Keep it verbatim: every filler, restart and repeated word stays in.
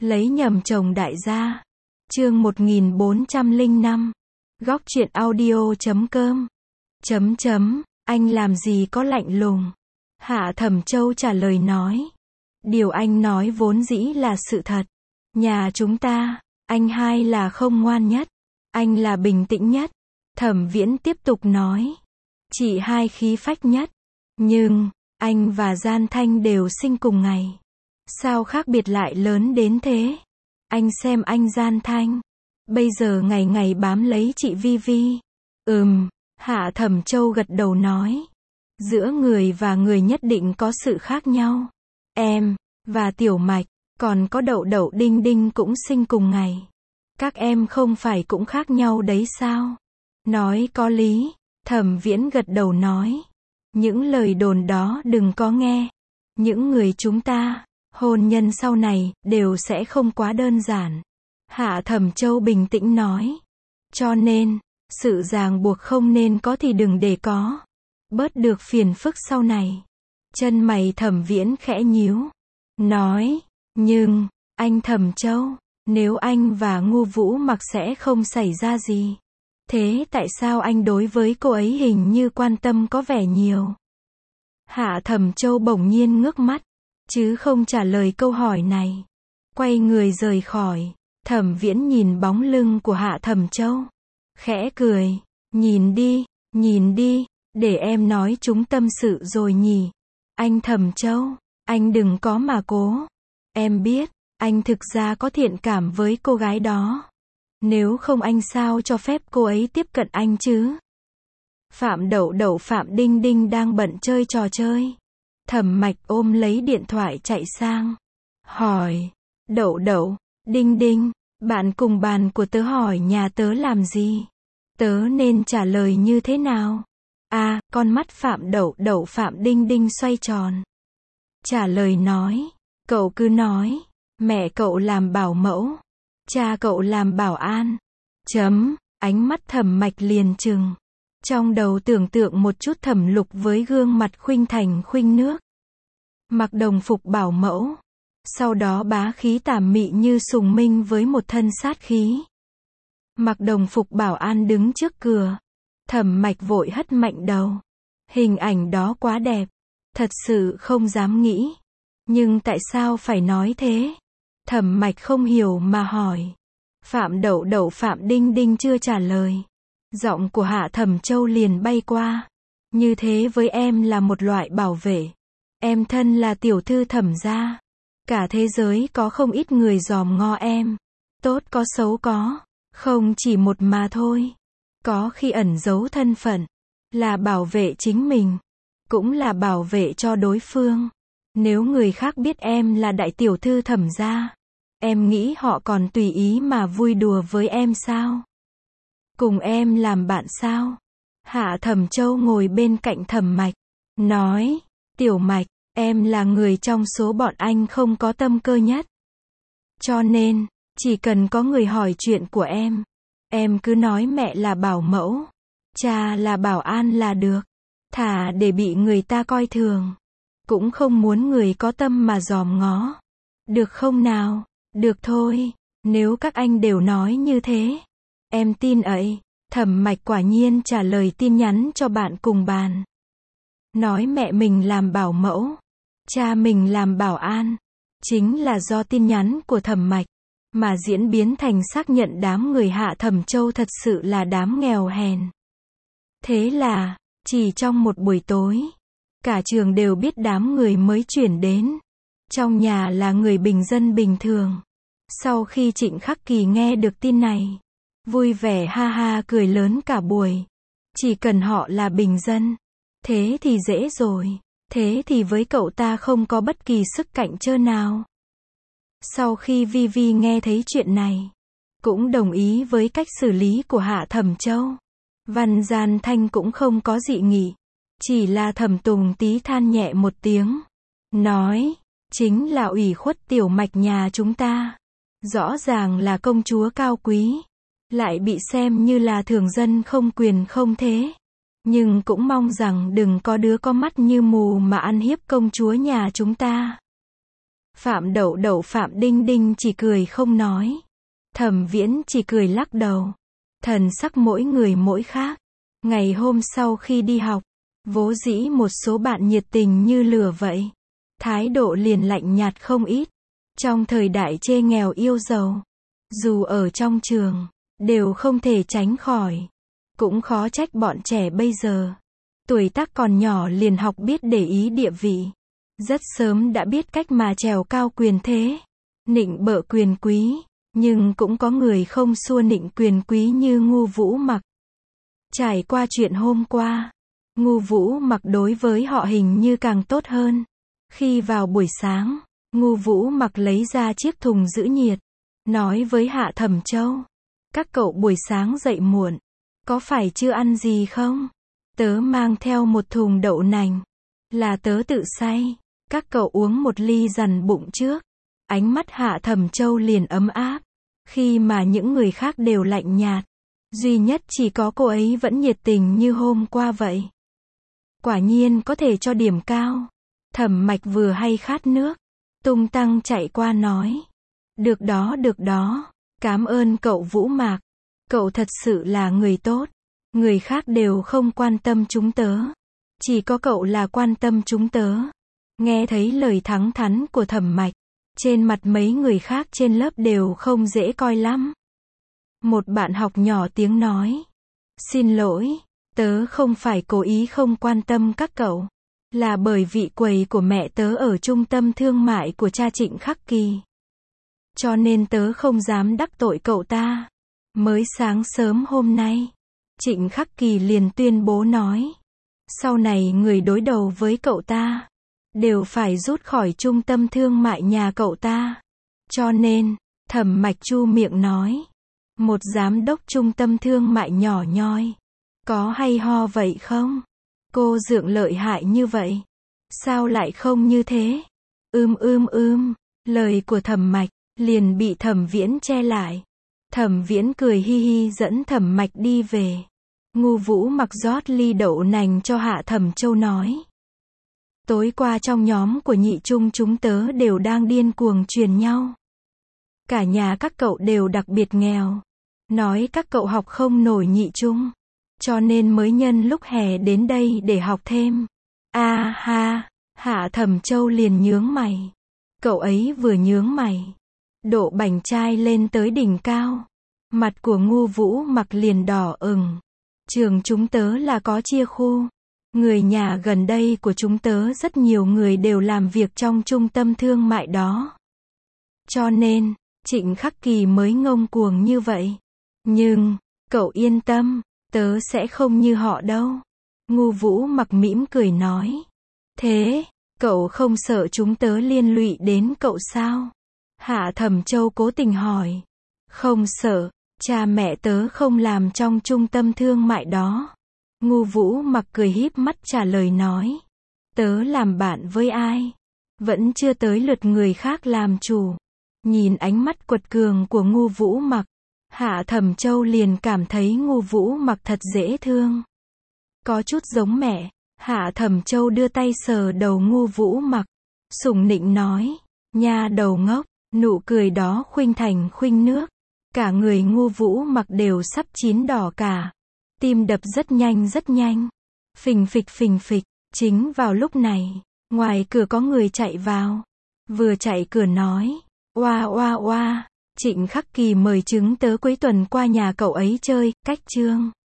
Lấy nhầm chồng đại gia. Chương một nghìn bốn trăm lẻ năm. Góc truyện audio chấm com. Chấm chấm, anh làm gì có lạnh lùng. Hạ Thẩm Châu trả lời nói. Điều anh nói vốn dĩ là sự thật. Nhà chúng ta, anh hai là không ngoan nhất. Anh là bình tĩnh nhất. Thẩm Viễn tiếp tục nói. Chị hai khí phách nhất. Nhưng, anh và Gian Thanh đều sinh cùng ngày. Sao khác biệt lại lớn đến thế? Anh xem anh Gian Thanh. Bây giờ ngày ngày bám lấy chị Vi Vi. Ừm, Hạ Thẩm Châu gật đầu nói. Giữa người và người nhất định có sự khác nhau. Em, và Tiểu Mạch, còn có Đậu Đậu Đinh Đinh cũng sinh cùng ngày. Các em không phải cũng khác nhau đấy sao? Nói có lý, Thẩm Viễn gật đầu nói. Những lời đồn đó đừng có nghe. Những người chúng ta, hôn nhân sau này, đều sẽ không quá đơn giản. Hạ Thẩm Châu bình tĩnh nói. Cho nên, sự ràng buộc không nên có thì đừng để có. Bớt được phiền phức sau này. Chân mày Thẩm Viễn khẽ nhíu. Nói, nhưng, anh Thẩm Châu, nếu anh và Ngu Vũ Mặc sẽ không xảy ra gì. Thế tại sao anh đối với cô ấy hình như quan tâm có vẻ nhiều? Hạ Thẩm Châu bỗng nhiên ngước mắt, chứ không trả lời câu hỏi này. Quay người rời khỏi. Thẩm Viễn nhìn bóng lưng của Hạ Thẩm Châu. Khẽ cười. Nhìn đi, nhìn đi, để em nói chúng tâm sự rồi nhỉ. Anh Thẩm Châu, anh đừng có mà cố. Em biết, anh thực ra có thiện cảm với cô gái đó. Nếu không anh sao cho phép cô ấy tiếp cận anh chứ? Phạm Đậu Đậu Phạm Đinh Đinh đang bận chơi trò chơi. Thẩm Mạch ôm lấy điện thoại chạy sang. Hỏi. Đậu Đậu, Đinh Đinh, bạn cùng bàn của tớ hỏi nhà tớ làm gì? Tớ nên trả lời như thế nào? À, con mắt Phạm Đậu Đậu Phạm Đinh Đinh xoay tròn. Trả lời nói. Cậu cứ nói. Mẹ cậu làm bảo mẫu. Cha cậu làm bảo an. Chấm. Ánh mắt Thẩm Mạch liền trừng. Trong đầu tưởng tượng một chút Thẩm Lục với gương mặt khuynh thành khuynh nước. Mặc đồng phục bảo mẫu. Sau đó bá khí tà mị như Sùng Minh với một thân sát khí. Mặc đồng phục bảo an đứng trước cửa. Thẩm Mạch vội hất mạnh đầu. Hình ảnh đó quá đẹp. Thật sự không dám nghĩ. Nhưng tại sao phải nói thế? Thẩm Mạch không hiểu mà hỏi. Phạm Đậu Đậu Phạm Đinh Đinh chưa trả lời. Giọng của Hạ Thẩm Châu liền bay qua. Như thế với em là một loại bảo vệ. Em thân là tiểu thư Thẩm gia. Cả thế giới có không ít người dòm ngó em. Tốt có xấu có. Không chỉ một mà thôi. Có khi ẩn giấu thân phận. Là bảo vệ chính mình. Cũng là bảo vệ cho đối phương. Nếu người khác biết em là đại tiểu thư Thẩm gia. Em nghĩ họ còn tùy ý mà vui đùa với em sao? Cùng em làm bạn sao? Hạ Thẩm Châu ngồi bên cạnh Thẩm Mạch. Nói. Tiểu Mạch, em là người trong số bọn anh không có tâm cơ nhất. Cho nên, chỉ cần có người hỏi chuyện của em. Em cứ nói mẹ là bảo mẫu. Cha là bảo an là được. Thà để bị người ta coi thường. Cũng không muốn người có tâm mà dòm ngó. Được không nào? Được thôi. Nếu các anh đều nói như thế. Em tin ấy. Thẩm Mạch quả nhiên trả lời tin nhắn cho bạn cùng bàn. Nói mẹ mình làm bảo mẫu. Cha mình làm bảo an. Chính là do tin nhắn của Thẩm Mạch. Mà diễn biến thành xác nhận đám người Hạ Thẩm Châu thật sự là đám nghèo hèn. Thế là, chỉ trong một buổi tối. Cả trường đều biết đám người mới chuyển đến. Trong nhà là người bình dân bình thường. Sau khi Trịnh Khắc Kỳ nghe được tin này. Vui vẻ ha ha cười lớn cả buổi. Chỉ cần họ là bình dân. Thế thì dễ rồi. Thế thì với cậu ta không có bất kỳ sức cạnh tranh nào. Sau khi Vi Vi nghe thấy chuyện này. Cũng đồng ý với cách xử lý của Hạ Thẩm Châu. Văn Gian Thanh cũng không có dị nghị. Chỉ là Thẩm Tùng tí than nhẹ một tiếng. Nói. Chính là ủy khuất Tiểu Mạch nhà chúng ta. Rõ ràng là công chúa cao quý. Lại bị xem như là thường dân không quyền không thế. Nhưng cũng mong rằng đừng có đứa có mắt như mù mà ăn hiếp công chúa nhà chúng ta. Phạm Đậu Đậu Phạm Đinh Đinh chỉ cười không nói. Thẩm Viễn chỉ cười lắc đầu. Thần sắc mỗi người mỗi khác. Ngày hôm sau khi đi học, vốn dĩ một số bạn nhiệt tình như lửa vậy. Thái độ liền lạnh nhạt không ít. Trong thời đại chê nghèo yêu giàu, dù ở trong trường, đều không thể tránh khỏi. Cũng khó trách bọn trẻ bây giờ. Tuổi tác còn nhỏ liền học biết để ý địa vị. Rất sớm đã biết cách mà trèo cao quyền thế. Nịnh bợ quyền quý. Nhưng cũng có người không xua nịnh quyền quý như Ngu Vũ Mặc. Trải qua chuyện hôm qua, Ngu Vũ Mặc đối với họ hình như càng tốt hơn. Khi vào buổi sáng, Ngu Vũ Mặc lấy ra chiếc thùng giữ nhiệt, nói với Hạ Thẩm Châu. Các cậu buổi sáng dậy muộn, có phải chưa ăn gì không? Tớ mang theo một thùng đậu nành, là tớ tự xay. Các cậu uống một ly dằn bụng trước. Ánh mắt Hạ Thẩm Châu liền ấm áp. Khi mà những người khác đều lạnh nhạt, duy nhất chỉ có cô ấy vẫn nhiệt tình như hôm qua vậy. Quả nhiên có thể cho điểm cao. Thẩm Mạch vừa hay khát nước, tung tăng chạy qua nói. Được đó được đó, cảm ơn cậu Vũ Mạc. Cậu thật sự là người tốt. Người khác đều không quan tâm chúng tớ. Chỉ có cậu là quan tâm chúng tớ. Nghe thấy lời thẳng thắn của Thẩm Mạch, trên mặt mấy người khác trên lớp đều không dễ coi lắm. Một bạn học nhỏ tiếng nói. Xin lỗi, tớ không phải cố ý không quan tâm các cậu. Là bởi vị quầy của mẹ tớ ở trung tâm thương mại của cha Trịnh Khắc Kỳ. Cho nên tớ không dám đắc tội cậu ta. Mới sáng sớm hôm nay, Trịnh Khắc Kỳ liền tuyên bố nói. Sau này người đối đầu với cậu ta đều phải rút khỏi trung tâm thương mại nhà cậu ta. Cho nên, Thẩm Mạch chu miệng nói. Một giám đốc trung tâm thương mại nhỏ nhoi. Có hay ho vậy không? Cô Dượng lợi hại như vậy. Sao lại không như thế? Ưm ưm ưm. Lời của Thẩm Mạch liền bị Thẩm Viễn che lại. Thẩm Viễn cười hi hi dẫn Thẩm Mạch đi về. Ngu Vũ Mặc rót ly đậu nành cho Hạ Thẩm Châu nói. Tối qua trong nhóm của nhị trung chúng tớ đều đang điên cuồng truyền nhau. Cả nhà các cậu đều đặc biệt nghèo. Nói các cậu học không nổi nhị trung. Cho nên mới nhân lúc hè đến đây để học thêm. A ha, Hạ Thẩm Châu liền nhướng mày. Cậu ấy vừa nhướng mày, độ bảnh trai lên tới đỉnh cao. Mặt của Ngu Vũ Mặc liền đỏ ửng. Trường chúng tớ là có chia khu. Người nhà gần đây của chúng tớ rất nhiều người đều làm việc trong trung tâm thương mại đó. Cho nên, Trịnh Khắc Kỳ mới ngông cuồng như vậy. Nhưng, cậu yên tâm, tớ sẽ không như họ đâu. Ngu Vũ Mặc mỉm cười nói. Thế, cậu không sợ chúng tớ liên lụy đến cậu sao? Hạ Thẩm Châu cố tình hỏi. Không sợ, cha mẹ tớ không làm trong trung tâm thương mại đó. Ngu Vũ Mặc cười híp mắt trả lời nói. Tớ làm bạn với ai? Vẫn chưa tới lượt người khác làm chủ. Nhìn ánh mắt quật cường của Ngu Vũ Mặc, Hạ Thẩm Châu liền cảm thấy Ngu Vũ Mặc thật dễ thương. Có chút giống mẹ. Hạ Thẩm Châu đưa tay sờ đầu Ngu Vũ Mặc, sủng nịnh nói. Nha đầu ngốc. Nụ cười đó khuynh thành khuynh nước. Cả người Ngu Vũ Mặc đều sắp chín đỏ cả. Tim đập rất nhanh rất nhanh. Phình phịch phình phịch. Chính vào lúc này, ngoài cửa có người chạy vào. Vừa chạy cửa nói. Oa oa oa. Trịnh Khắc Kỳ mời chứng tớ cuối tuần qua nhà cậu ấy chơi. Cách chương